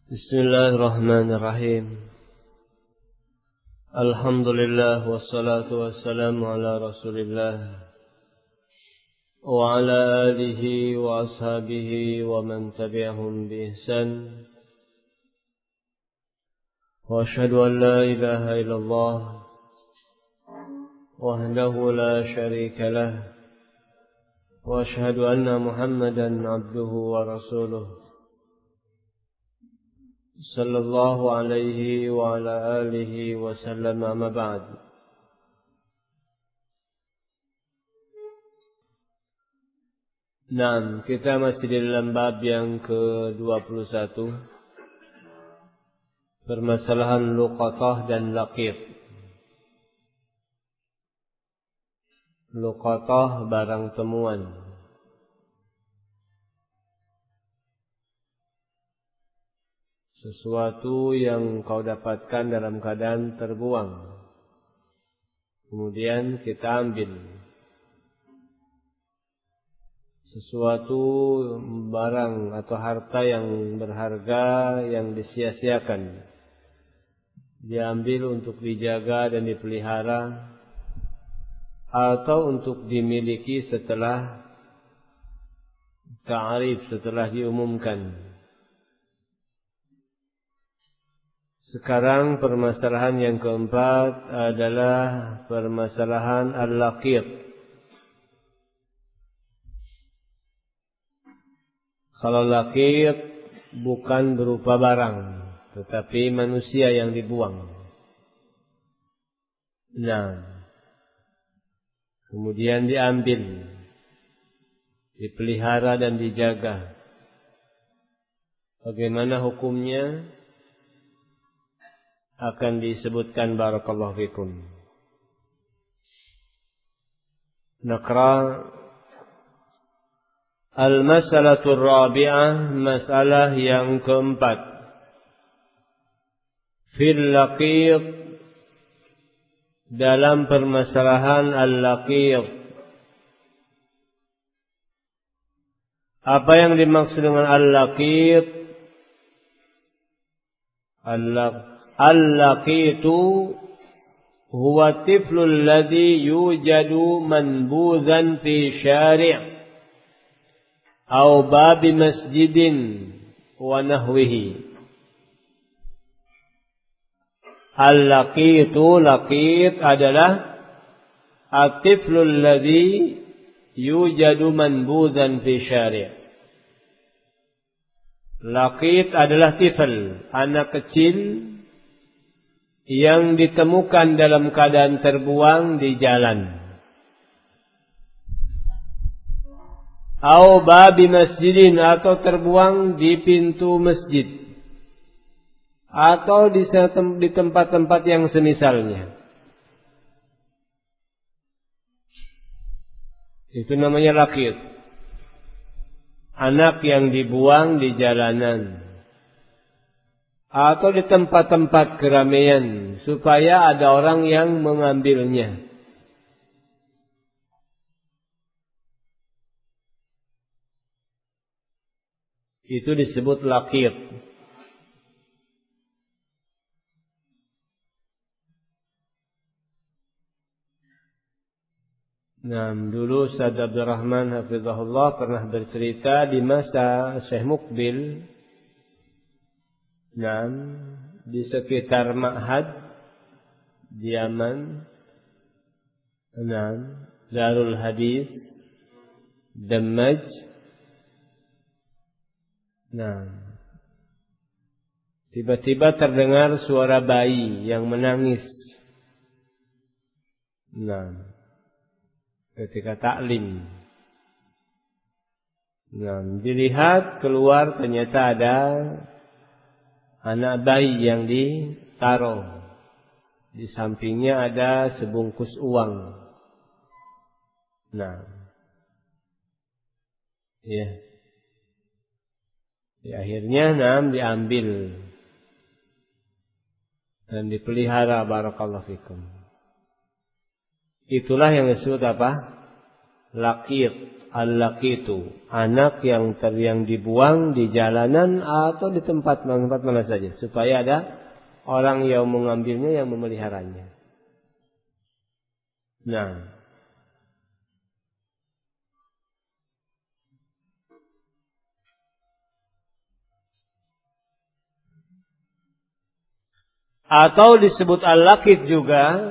Bismillahirrahmanirrahim. Alhamdulillah wassalatu wassalamu ala Rasulillah wa ala alihi wa ashabihi wa man tabi'ahum bi ihsan. Wa asyhadu an la ilaha illallah wahdahu la syarika lah wa asyhadu anna Muhammadan abduhu wa rasuluh sallallahu alaihi wa ala alihi wa sallam, amma ba'd. Nah, kita masih di dalam bab yang ke-21, permasalahan luqatah dan laqit. Luqatah barang temuan, sesuatu yang kau dapatkan dalam keadaan terbuang, kemudian kita ambil. Sesuatu barang atau harta yang berharga yang disia-siakan, diambil untuk dijaga dan dipelihara, atau untuk dimiliki setelah ta'rif, setelah diumumkan. Sekarang permasalahan yang keempat adalah permasalahan al-laqit. Kalau laqit bukan berupa barang, tetapi manusia yang dibuang. Nah, kemudian diambil, dipelihara dan dijaga. Bagaimana hukumnya? Akan disebutkan barakallahu fikum. Naqra al-mas'alatur rabi'ah, masalah yang keempat. Fil laqit, dalam permasalahan al-laqit. Apa yang dimaksud dengan al-laqit? Al-laqitu huwa tiflu alladhi yujadu manbuzan fi syari' aw babi masjidin wa nahwihi. Al-laqitu, laqit adalah at-tiflu alladhi yujadu manbuzan fi syari'. Laqit adalah tifl, anak kecil yang ditemukan dalam keadaan terbuang di jalan. Au babi masjidin, atau terbuang di pintu masjid, atau di tempat-tempat yang semisalnya. Itu namanya laqit. Anak yang dibuang di jalanan atau di tempat-tempat keramaian supaya ada orang yang mengambilnya. Itu disebut laqit. Nah, dulu Ustaz Abdurrahman hafizahullah pernah bercerita di masa Syekh Mukbil. Nah, di sekitar Ma'had di Yaman, nah, Darul Hadis Damaj. Nah, tiba-tiba terdengar suara bayi yang menangis. Nah, ketika taklim. Nah, dilihat keluar, ternyata ada anak bayi yang ditaruh. Di sampingnya ada sebungkus uang. Nah, ya. Akhirnya diambil dan dipelihara, barakallahu fikum. Itulah yang disebut apa? Laqit, Al-laqitu, anak yang dibuang di jalanan atau di tempat mana saja, supaya ada orang yang mengambilnya, yang memeliharanya. Nah, atau disebut al-laqit juga,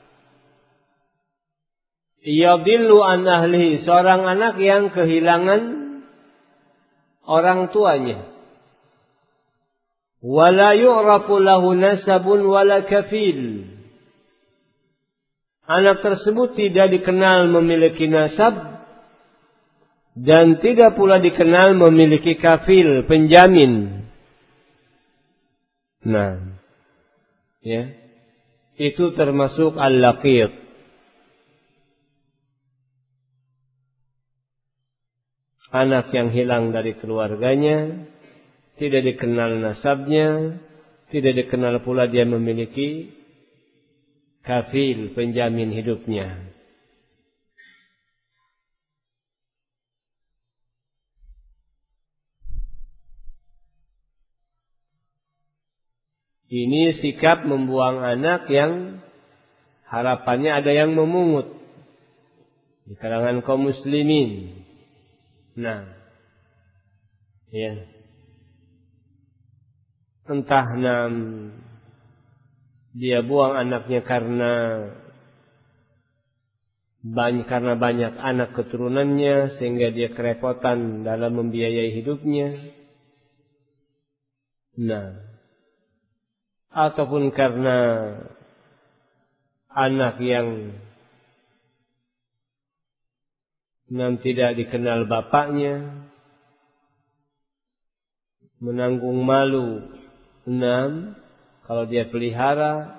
yadillu an ahlihi, seorang anak yang kehilangan orang tuanya. Wala yu'rafu lahu nasabun wala kafil. Anak tersebut tidak dikenal memiliki nasab dan tidak pula dikenal memiliki kafil, penjamin. Nah, ya, itu termasuk al-laqit. Anak yang hilang dari keluarganya, tidak dikenal nasabnya, tidak dikenal pula dia memiliki kafil, penjamin hidupnya. Ini sikap membuang anak yang harapannya ada yang memungut di kalangan kaum muslimin. Nah, ya, entah dia buang anaknya karena banyak anak keturunannya sehingga dia kerepotan dalam membiayai hidupnya. Nah, ataupun karena anak yang tidak dikenal bapaknya, menanggung malu kalau dia pelihara,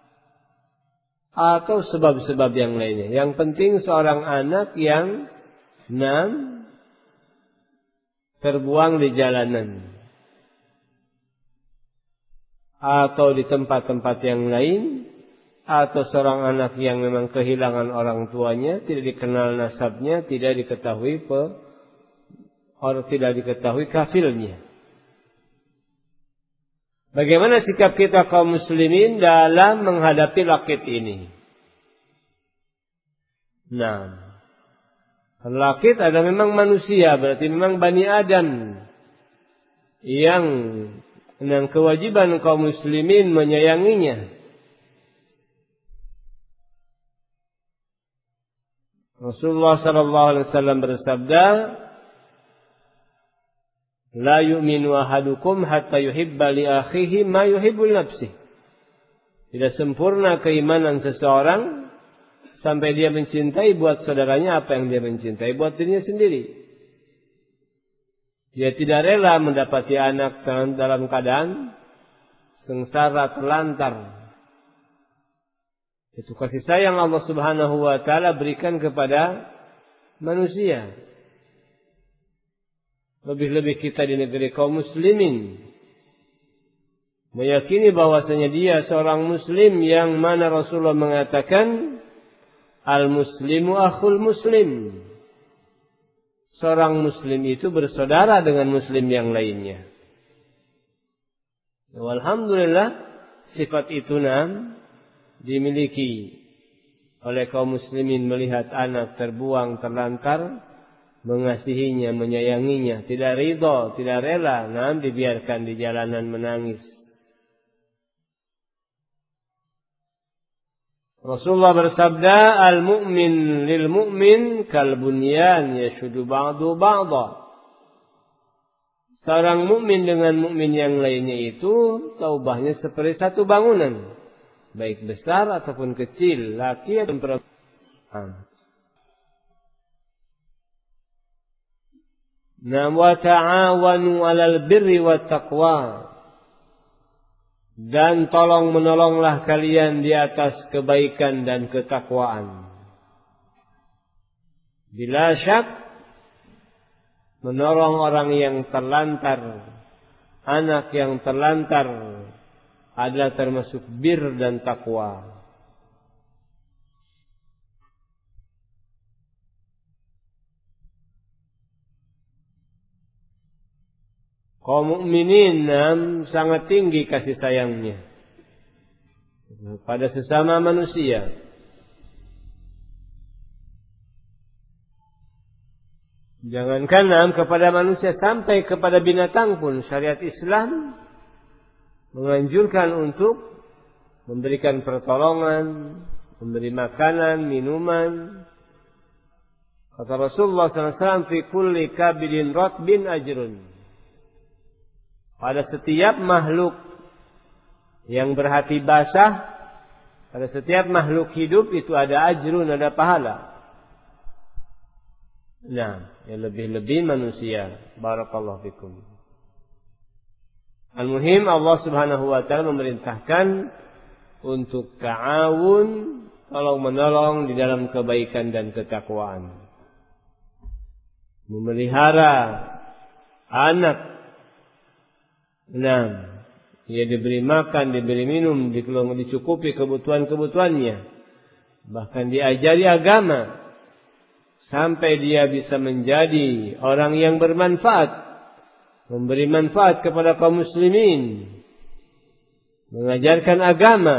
atau sebab-sebab yang lainnya. Yang penting seorang anak yang terbuang di jalanan atau di tempat-tempat yang lain, atau seorang anak yang memang kehilangan orang tuanya, tidak dikenal nasabnya, tidak diketahui kafilnya. Bagaimana sikap kita kaum muslimin dalam menghadapi laqit ini? Nah, laqit ada memang manusia, berarti memang Bani Adam yang kewajiban kaum muslimin menyayanginya. Rasulullah sallallahu alaihi wasallam bersabda, la yu'minu ahadukum hatta yuhibba li akhihi ma yuhibbu li nafsihi. Tidak sempurna keimanan seseorang sampai dia mencintai buat saudaranya apa yang dia mencintai buat dirinya sendiri. Dia tidak rela mendapati anak dalam keadaan sengsara, terlantar. Itu kasih sayang Allah Subhanahu wa taala berikan kepada manusia. Lebih-lebih kita di negeri kaum muslimin meyakini bahwasanya dia seorang muslim yang mana Rasulullah mengatakan al-muslimu akhul muslim. Seorang muslim itu bersaudara dengan muslim yang lainnya. Alhamdulillah sifat itu dimiliki oleh kaum muslimin, melihat anak terbuang, terlantar, mengasihinya, menyayanginya, tidak ridha, tidak rela dibiarkan di jalanan menangis. Rasulullah bersabda, al-mu'min lil mu'min kal bunyan yashuddu ba'du ba'dha. Seorang mukmin dengan mukmin yang lainnya itu taubahnya seperti satu bangunan, baik besar ataupun kecil, laki atau perempuan. Wa ta'awanu 'alal birri wat taqwa. Dan tolong menolonglah kalian di atas kebaikan dan ketakwaan. Bila syak, menolong orang yang terlantar, anak yang terlantar, adalah termasuk bir dan takwa. Kaum mukminin sangat tinggi kasih sayangnya pada sesama manusia. Jangankan kepada manusia, sampai kepada binatang pun syariat Islam menganjurkan untuk memberikan pertolongan, memberi makanan, minuman. Kata Rasulullah SAW, fi kulli kabidin ratbin ajrun. Pada setiap makhluk yang berhati basah, pada setiap makhluk hidup itu ada ajrun, ada pahala. Nah, yang lebih-lebih manusia. Barakallahu fikum. Al-muhim, Allah Subhanahu wa ta'ala memerintahkan untuk ta'awun, tolong menolong di dalam kebaikan dan ketakwaan. Memelihara anak. Nah, ia diberi makan, diberi minum, dicukupi kebutuhan-kebutuhannya. Bahkan diajari agama sampai dia bisa menjadi orang yang bermanfaat, memberi manfaat kepada kaum muslimin, mengajarkan agama.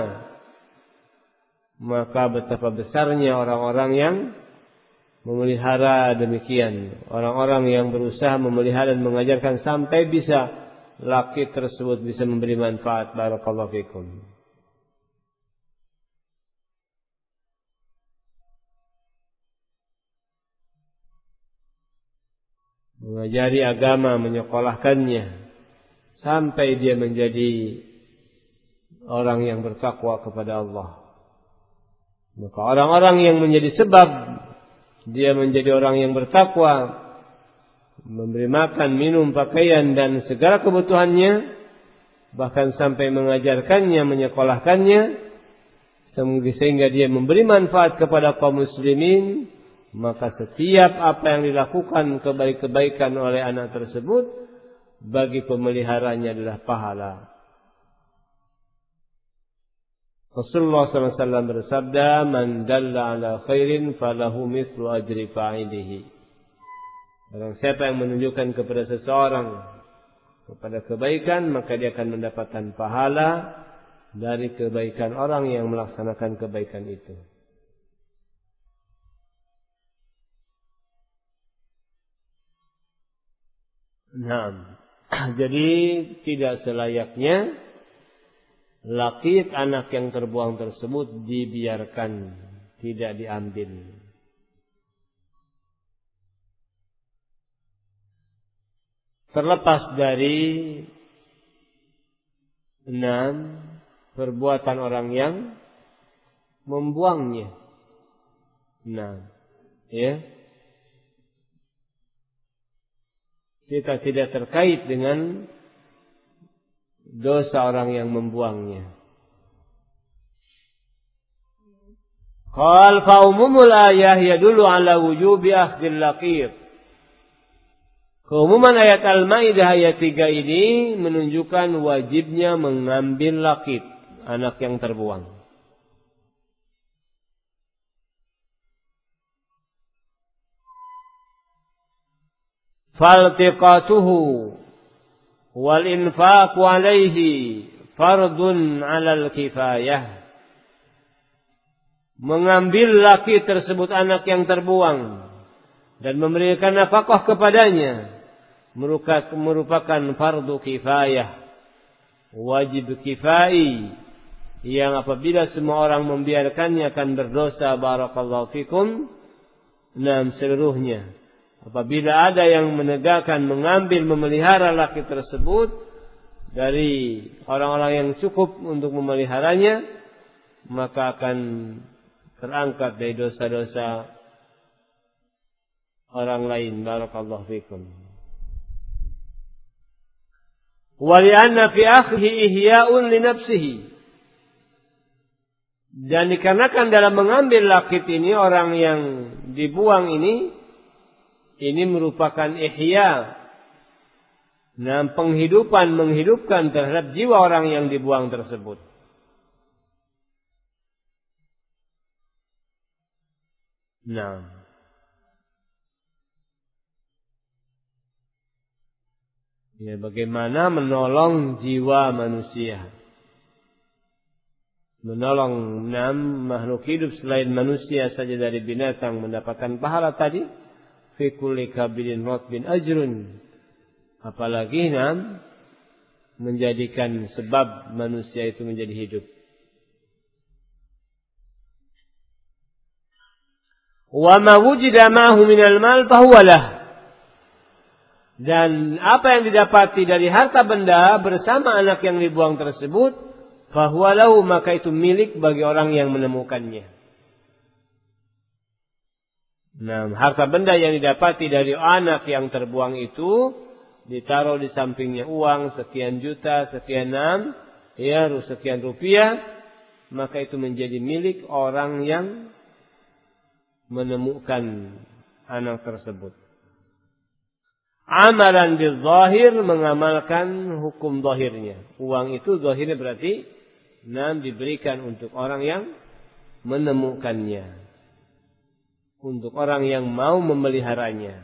Maka betapa besarnya orang-orang yang memelihara demikian, orang-orang yang berusaha memelihara dan mengajarkan sampai bisa laki tersebut bisa memberi manfaat. Barakallahu fikum. Mengajari agama, menyekolahkannya sampai dia menjadi orang yang bertakwa kepada Allah. Maka orang-orang yang menjadi sebab dia menjadi orang yang bertakwa, memberi makan, minum, pakaian dan segala kebutuhannya, bahkan sampai mengajarkannya, menyekolahkannya, sehingga dia memberi manfaat kepada kaum muslimin, maka setiap apa yang dilakukan kebaikan oleh anak tersebut bagi pemeliharanya adalah pahala. Rasulullah SAW bersabda, "Man dalla ala khairin falahu mithlu ajri fa'ilihi." Barang siapa yang menunjukkan kepada seseorang kepada kebaikan, maka dia akan mendapatkan pahala dari kebaikan orang yang melaksanakan kebaikan itu. Nah, jadi tidak selayaknya laki anak yang terbuang tersebut dibiarkan, tidak diambil. Terlepas dari 6 perbuatan orang yang membuangnya. Nah, ya. Kita tidak terkait dengan dosa orang yang membuangnya. Qal fa umumul ayah yadullu ala wujubi akhdil laqit. Keumuman ayat Al-Maidah ayat 3 ini menunjukkan wajibnya mengambil laqit, anak yang terbuang. Faltiqatuhu wal infaqu alaihi fardun 'alal kifayah. Mengambil laki tersebut, anak yang terbuang, dan memberikan nafkah kepadanya merupakan fardu kifayah, wajib kifai, yang apabila semua orang membiarkannya akan berdosa. Barakallahu fikum. Seluruhnya. Apabila ada yang menegakkan, mengambil, memelihara laki tersebut dari orang-orang yang cukup untuk memeliharanya, maka akan terangkat dari dosa-dosa orang lain. Barakallahu fikum. Wa li'anna fi akhihi ihya'un li nafsihi. Dan dikarenakan dalam mengambil lakit ini, orang yang dibuang ini merupakan ihya, penghidupan, menghidupkan terhadap jiwa orang yang dibuang tersebut. Nah, Ya, bagaimana menolong jiwa manusia. Menolong makhluk hidup selain manusia saja dari binatang mendapatkan pahala tadi. Fi kulli kabidin ratbin ajrun. Apalagi menjadikan sebab manusia itu menjadi hidup. Wa ma wujida ma'ahu minal mal fahuwalah. Dan apa yang didapati dari harta benda bersama anak yang dibuang tersebut, fahuwalahu, maka itu milik bagi orang yang menemukannya. Nah, harta benda yang didapati dari anak yang terbuang itu ditaruh di sampingnya uang sekian juta, sekian sekian rupiah, maka itu menjadi milik orang yang menemukan anak tersebut. Amalan bil zahir, mengamalkan hukum zahirnya. Uang itu zahirnya berarti diberikan untuk orang yang menemukannya, untuk orang yang mau memeliharanya.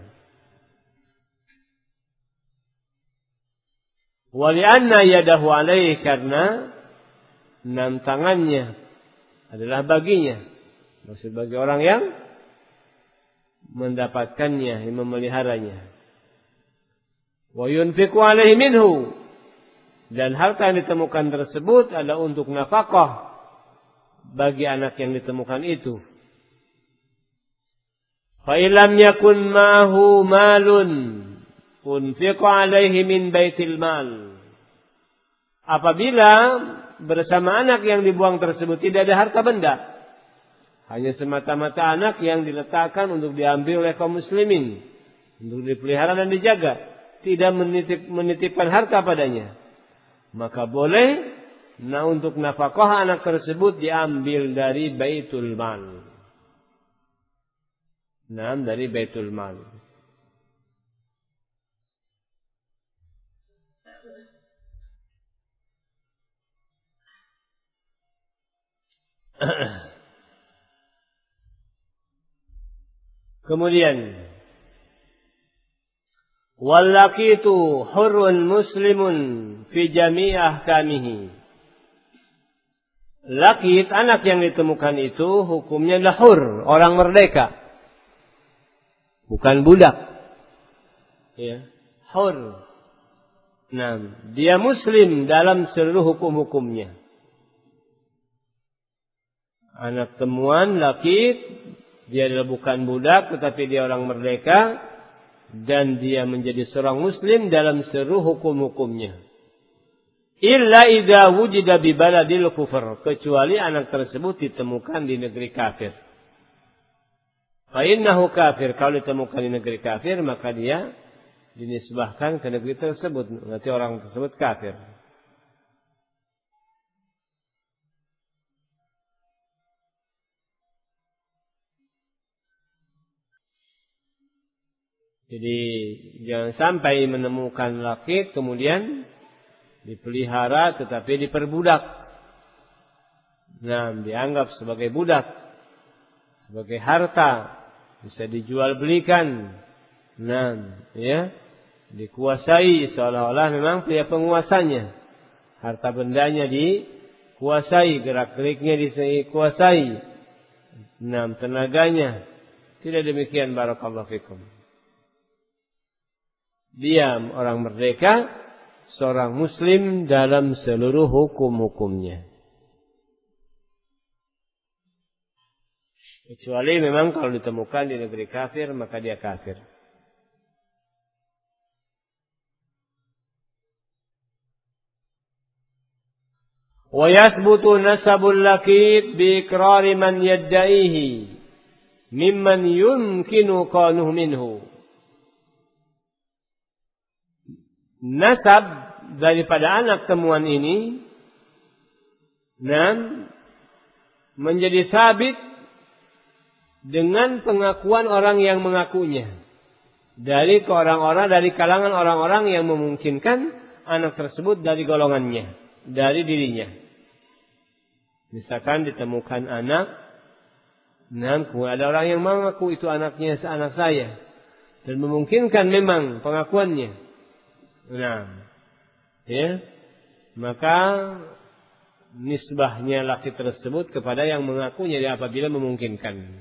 Walianna yadahu alaihi, karena tangannya adalah baginya. Maksud bagi orang yang mendapatkannya, yang memeliharanya. Wa yunfiqu alaihi minhu, dan harta yang ditemukan tersebut adalah untuk nafkah bagi anak yang ditemukan itu. Fa illam yakun ma'hu malun unfiqa alaihi min baitil mal. Apabila bersama anak yang dibuang tersebut tidak ada harta benda, hanya semata-mata anak yang diletakkan untuk diambil oleh kaum muslimin, untuk dipelihara dan dijaga, tidak menitipkan harta padanya, maka boleh untuk nafkah anak tersebut diambil dari baitul mal. Dari baitul mal. Kemudian wallaqitu hurrun muslimun fi jami' ahkamihi. Laqit, anak yang ditemukan itu hukumnya adalah hur, orang merdeka, bukan budak. Ya, hur. Dia muslim dalam seluruh hukum-hukumnya. Anak temuan laqit, dia adalah bukan budak, tetapi dia orang merdeka, dan dia menjadi seorang muslim dalam seluruh hukum-hukumnya. Illa idza wujida bi baladil kufr, kecuali anak tersebut ditemukan di negeri kafir. Fa innahu kafir, kalau ditemukan di negeri kafir maka dia dinisbahkan ke negeri tersebut, berarti orang tersebut kafir. Jadi jangan sampai menemukan laki kemudian dipelihara tetapi diperbudak. Dianggap sebagai budak, sebagai harta, bisa dijual belikan. Dikuasai seolah-olah memang dia penguasanya. Harta bendanya dikuasai, gerak-geriknya dikuasai. Tenaganya. Tidak demikian, barakallahu fikum. Dia orang merdeka, seorang muslim dalam seluruh hukum-hukumnya. Kecuali memang kalau ditemukan di negeri kafir, maka dia kafir. Wa yathbutu nasabul laqit bi iqrari man yadda'ihi mimman yumkinu qanuhu minhu. Nasab daripada anak temuan ini menjadi sabit dengan pengakuan orang yang mengakunya dari kalangan orang-orang yang memungkinkan anak tersebut dari golongannya, dari dirinya. Misalkan ditemukan anak, ada orang yang mengaku itu anaknya, anak saya, dan memungkinkan memang pengakuannya. Nah, ya, maka nisbahnya laki tersebut kepada yang mengakunya apabila memungkinkan.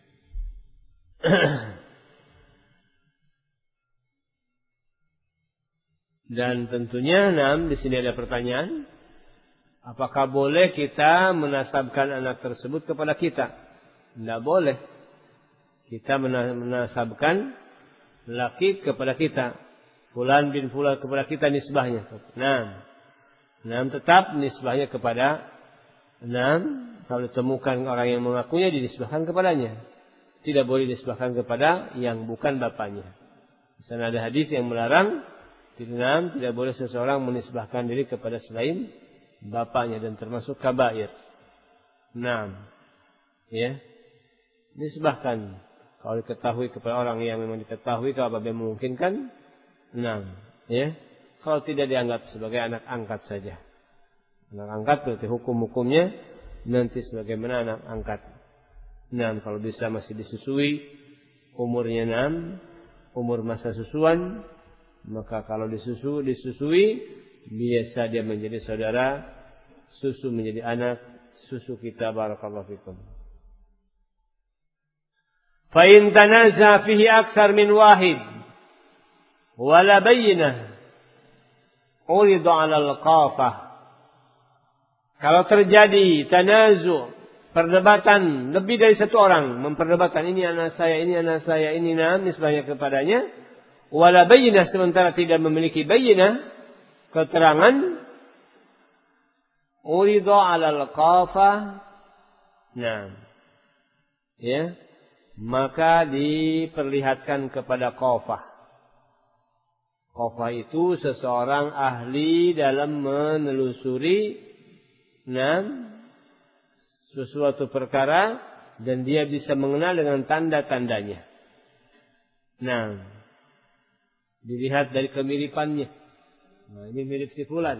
Dan tentunya, di sini ada pertanyaan, apakah boleh kita menasabkan anak tersebut kepada kita? Tidak boleh. Kita menasabkan laki kepada kita, fulan bin fulan kepada kita nisbahnya. Tetap nisbahnya kepada kalau ditemukan orang yang mengakunya dinisbahkan kepadanya. Tidak boleh dinisbahkan kepada yang bukan bapaknya. Di sana ada hadis yang melarang. Tidak boleh seseorang menisbahkan diri kepada selain bapaknya dan termasuk kabair. Ya, nisbahkan kalau diketahui kepada orang yang memang diketahui kalau apabila memungkinkan. Ya, kalau tidak dianggap sebagai anak angkat saja. Anak angkat berarti hukum-hukumnya nanti sebagaimana anak angkat. Kalau bisa masih disusui, umurnya umur masa susuan. Maka kalau disusui, biasa dia menjadi saudara, susu menjadi anak, susu kita. Barakallahu fikum. Fa in tanaza fihi aktsar min wahid wala bayyinah urida 'ala al-qafah. Kalau terjadi tanazu, perdebatan lebih dari satu orang memperdebatkan ini anak saya, ini nisbahnya kepadanya. Wala bayyinah, sementara tidak memiliki bayyinah, keterangan, urida 'alal qafah. Ya, maka diperlihatkan kepada qafah. Qafah itu seseorang ahli dalam menelusuri sesuatu perkara dan dia bisa mengenal dengan tanda-tandanya. Dilihat dari kemiripannya. Ini mirip si fulan.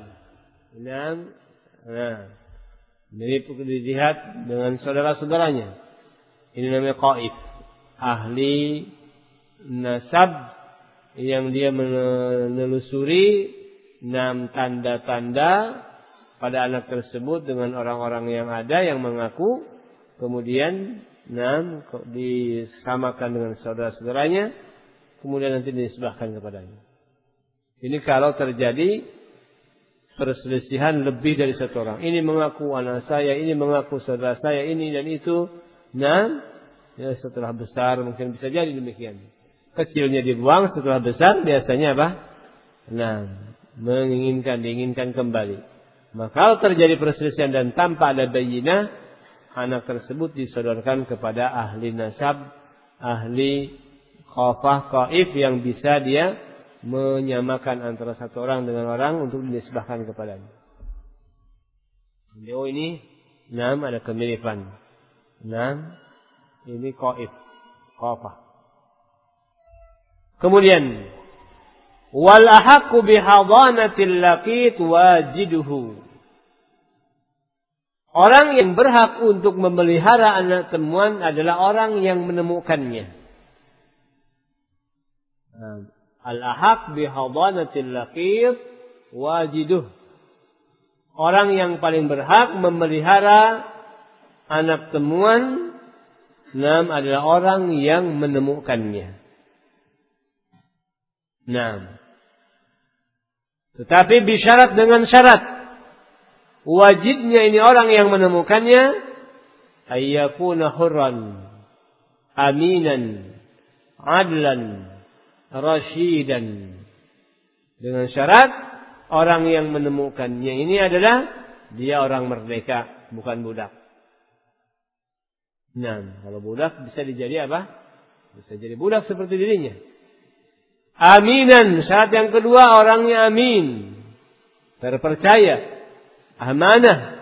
Mirip dilihat dengan saudara-saudaranya. Ini namanya qaif. Ahli nasab yang dia menelusuri tanda-tanda pada anak tersebut dengan orang-orang yang ada yang mengaku. Kemudian disamakan dengan saudara-saudaranya. Kemudian nanti dinisbahkan kepadanya. Ini kalau terjadi perselisihan lebih dari satu orang. Ini mengaku anak saya, ini mengaku saudara saya, ini dan itu. Ya, setelah besar mungkin bisa jadi demikian. Kecilnya dibuang, setelah besar biasanya apa? Diinginkan kembali. Maka kalau terjadi perselisihan dan tanpa ada bayyinah, anak tersebut disodorkan kepada ahli nasab, ahli qafah, qaif yang bisa dia menyamakan antara satu orang dengan orang untuk dinisbahkan kepadanya. Ini ada kemiripan. Ini qaif, qafah. Kemudian wal ahaqqu bihadanatil laqit wajiduhu. Orang yang berhak untuk memelihara anak temuan adalah orang yang menemukannya. Al-ahaq bihadanatil laqit wajiduh. Orang yang paling berhak memelihara anak temuan adalah orang yang menemukannya. Tetapi bisyarat dengan syarat. Wajibnya ini orang yang menemukannya ayyakuna hurran aminan adlan rasyidan. Dengan syarat orang yang menemukannya ini adalah dia orang merdeka, bukan budak. Kalau budak bisa dijadi apa? Bisa jadi budak seperti dirinya. Aminan, syarat yang kedua orangnya amin, terpercaya, amanah.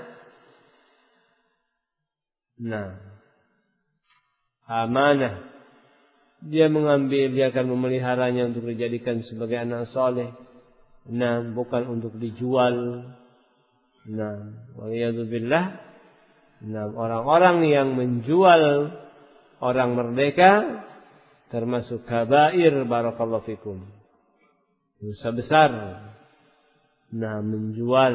Amanah. Dia mengambil, dia akan memeliharanya untuk dijadikan sebagai anak soleh. Bukan untuk dijual. Waliyadzubillah. Orang-orang yang menjual orang merdeka termasuk kabair. Barakallahu fikum. dosa besar. Nah, menjual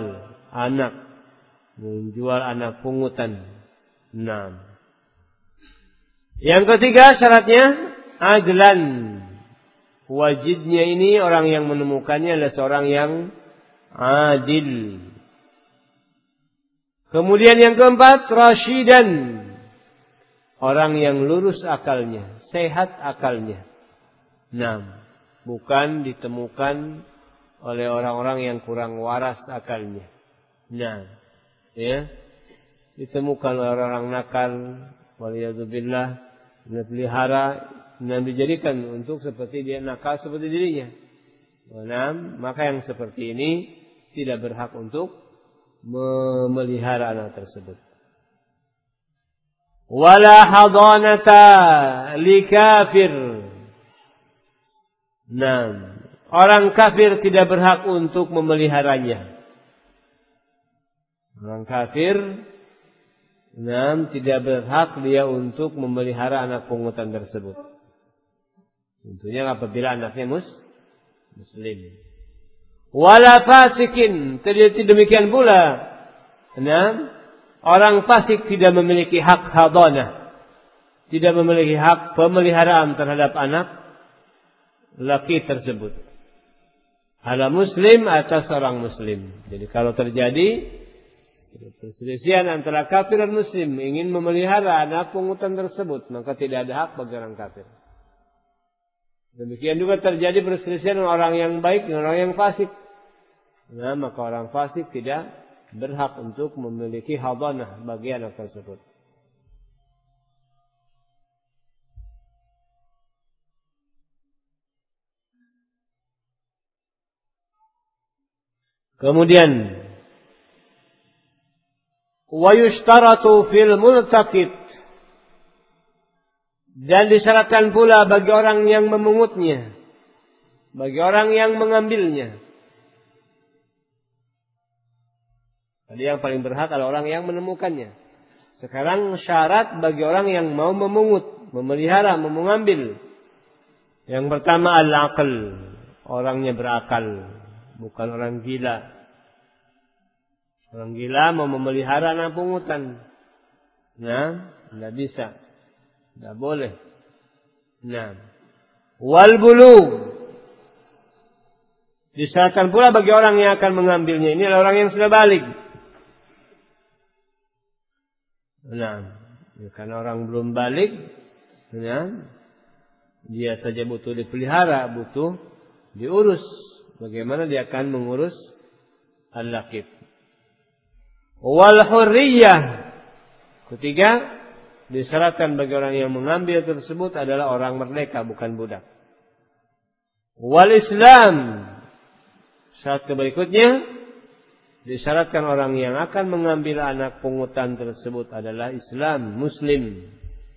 anak pungutan. Nah, yang ketiga syaratnya adlan. Wajibnya ini orang yang menemukannya adalah seorang yang adil. Kemudian yang keempat, rasyidan. Orang yang lurus akalnya, sehat akalnya. Nah, bukan ditemukan oleh orang-orang yang kurang waras akalnya. Nah, ya, ditemukan oleh orang-orang nakal, waliyadzubillah, dipelihara, dan dijadikan untuk seperti dia nakal seperti dirinya. Nah, maka yang seperti ini tidak berhak untuk memelihara anak tersebut. Wala hadanata li kafir. Nah, orang kafir tidak berhak untuk memeliharanya. Orang kafir tidak berhak dia untuk memelihara anak pungutan tersebut. Tentunya apabila anaknya muslim. Wala fasikin, demikian pula. Orang fasik tidak memiliki hak hadanah, tidak memiliki hak pemeliharaan terhadap anak laki tersebut. Ala muslim atas orang muslim. Jadi kalau terjadi perselisihan antara kafir dan muslim ingin memelihara anak pungutan tersebut, maka tidak ada hak bagi orang kafir. Demikian juga terjadi perselisihan orang yang baik dan orang yang fasik. Nah, maka orang fasik tidak berhak untuk memiliki hadanah bagi anak tersebut. Kemudian wa yushtaratu fil multaqit, dan disyaratkan pula bagi orang yang memungutnya, bagi orang yang mengambilnya. Tadi yang paling berhak adalah orang yang menemukannya. Sekarang syarat bagi orang yang mau memungut, memelihara, mengambil. Yang pertama al-aql, orangnya berakal, bukan orang gila. Orang gila mau memelihara anak pungutan. Nah, tidak bisa. Tidak boleh. Nah, wal bulugh, disyaratkan pula bagi orang yang akan mengambilnya. Ini adalah orang yang sudah balik. Nah, karena orang belum balik, dia saja butuh dipelihara, butuh diurus. Bagaimana dia akan mengurus al-laqit? Wal hurriyah, ketiga, disyaratkan bagi orang yang mengambil tersebut adalah orang merdeka, bukan budak. Wal Islam, syarat berikutnya, disyaratkan orang yang akan mengambil anak pungutan tersebut adalah Islam, Muslim.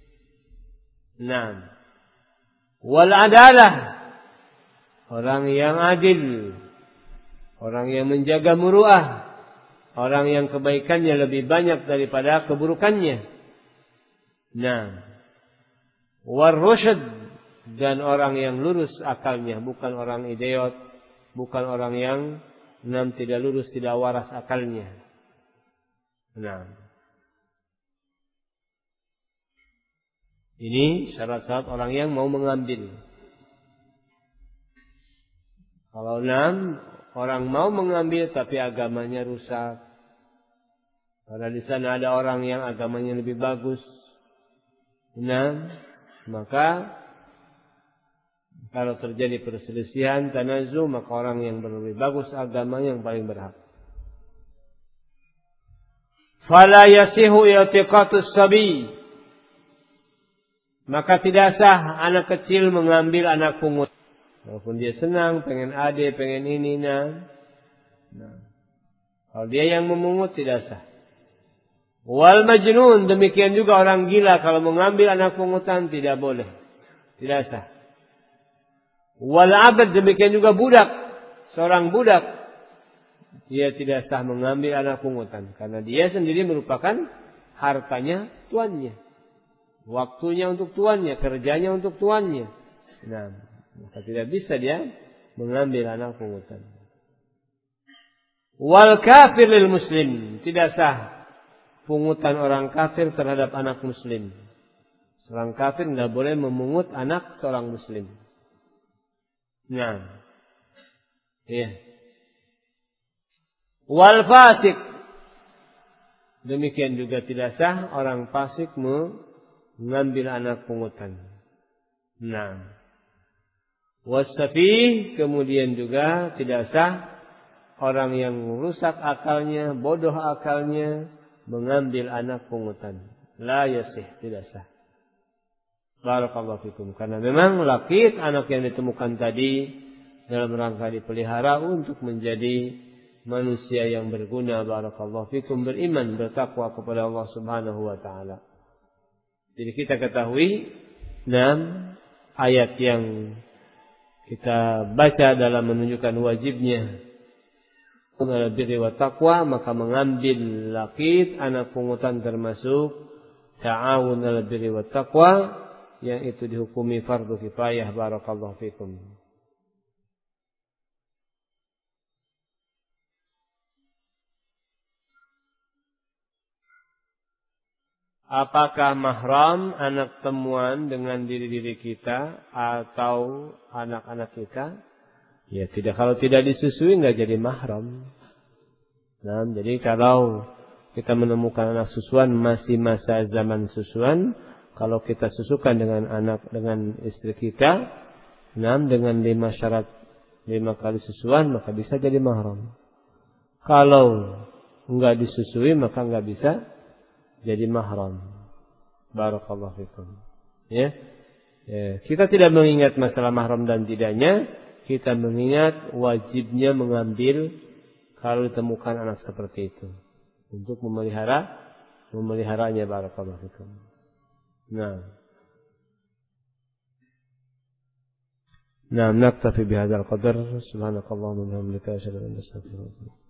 Nah, wal adalah, orang yang adil, orang yang menjaga muruah, orang yang kebaikannya lebih banyak daripada keburukannya. Nah, war rusyd, dan orang yang lurus akalnya, bukan orang idiot, bukan orang yang tidak lurus, tidak waras akalnya. Nah, ini syarat-syarat orang yang mau mengambil. Kalau orang mau mengambil tapi agamanya rusak, karena di sana ada orang yang agamanya lebih bagus, maka kalau terjadi perselisihan, tanazu, maka orang yang lebih bagus agamanya yang paling berhak. Fala yasihu i'tiqatus sabi, maka tidak sah anak kecil mengambil anak pungut. Walaupun dia senang, pengen ade, pengen ini, kalau dia yang memungut tidak sah. Wal majnun, demikian juga orang gila kalau mengambil anak pungutan tidak boleh, tidak sah. Wal abd, demikian juga budak, seorang budak, dia tidak sah mengambil anak pungutan karena dia sendiri merupakan hartanya tuannya, waktunya untuk tuannya, kerjanya untuk tuannya. Nah, maka tidak bisa dia mengambil anak pungutan. Wal kafir lil muslim, tidak sah pungutan orang kafir terhadap anak muslim. Seorang kafir tidak boleh memungut anak seorang muslim. Nah, iya. Wal fasik, demikian juga tidak sah orang fasik mengambil anak pungutan. Nah, wasafih, kemudian juga tidak sah orang yang rusak akalnya, bodoh akalnya, mengambil anak pungutan. La yasih, tidak sah. Barakallahu fikum. Karena memang laqit, anak yang ditemukan tadi, dalam rangka dipelihara untuk menjadi manusia yang berguna. Barakallahu fikum, beriman, bertakwa kepada Allah subhanahu wa ta'ala. Jadi kita ketahui, 6 ayat yang kita baca dalam menunjukkan wajibnya birri wa taqwa, maka mengambil laqit anak pungutan termasuk ta'awun ala birri wa taqwa, yang itu dihukumi fardu kifayah. Barakallahu fikum. Apakah mahram anak temuan dengan diri-diri kita atau anak-anak kita? Ya tidak, kalau tidak disusui enggak jadi mahram. Nah, jadi kalau kita menemukan anak susuan masih masa zaman susuan, kalau kita susukan dengan anak, dengan istri kita, dengan 5 syarat, 5 kali susuan, maka bisa jadi mahram. Kalau enggak disusui maka enggak bisa jadi mahram. Barakallahu fikum. Ya. Kita tidak mengingat masalah mahram dan tidaknya, kita mengingat wajibnya mengambil kalau ditemukan anak seperti itu untuk memeliharanya. Barakallahu fikum. Nah, naktafi bihadzal qadar. Subhanakallahumma wa bihamdika asyhadu an la ilaha illa anta astaghfiruka wa atubu ilaik.